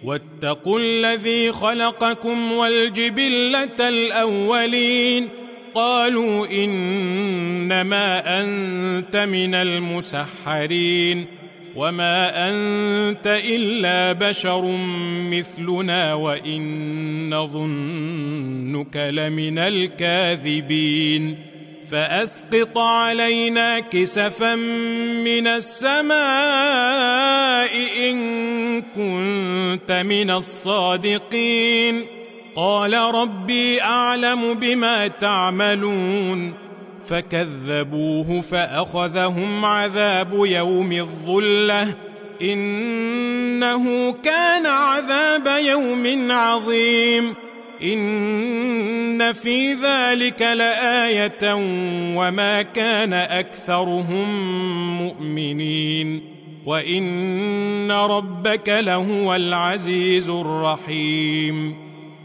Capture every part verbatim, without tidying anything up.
واتقوا الذي خلقكم والجبلة الأولين قالوا إنما أنت من المسحرين وما أنت إلا بشر مثلنا وإن نظنك لمن الكاذبين فأسقط علينا كسفا من السماء إن كنت من الصادقين قال ربي أعلم بما تعملون فكذبوه فأخذهم عذاب يوم الظلة إنه كان عذاب يوم عظيم إن في ذلك لآية وما كان أكثرهم مؤمنين وإن ربك لهو العزيز الرحيم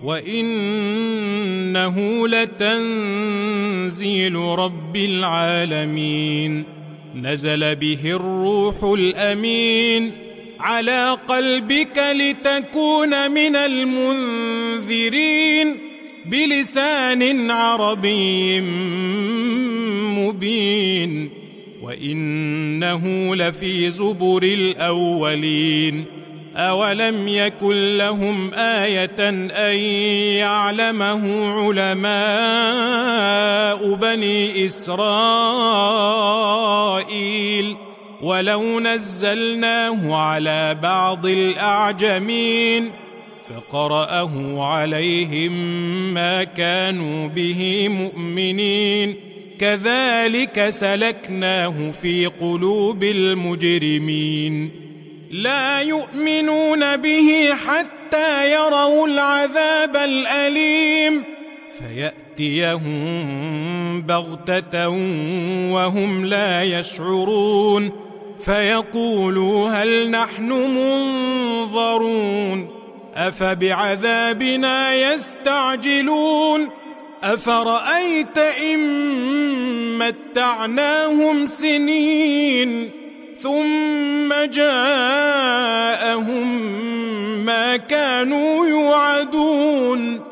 وإنه لتنزيل رب العالمين نزل به الروح الأمين على قلبك لتكون من المنذرين بلسان عربي مبين وإنه لفي زبر الأولين أولم يكن لهم آية أن يعلمه علماء بني إسرائيل ولو نزلناه على بعض الأعجمين فقرأه عليهم ما كانوا به مؤمنين كذلك سلكناه في قلوب المجرمين لا يؤمنون به حتى يروا العذاب الأليم فيأتيهم بغتة وهم لا يشعرون فيقولوا هل نحن منظرون أفبعذابنا يستعجلون أفرأيت إن متعناهم سنين ثم جاءهم ما كانوا يوعدون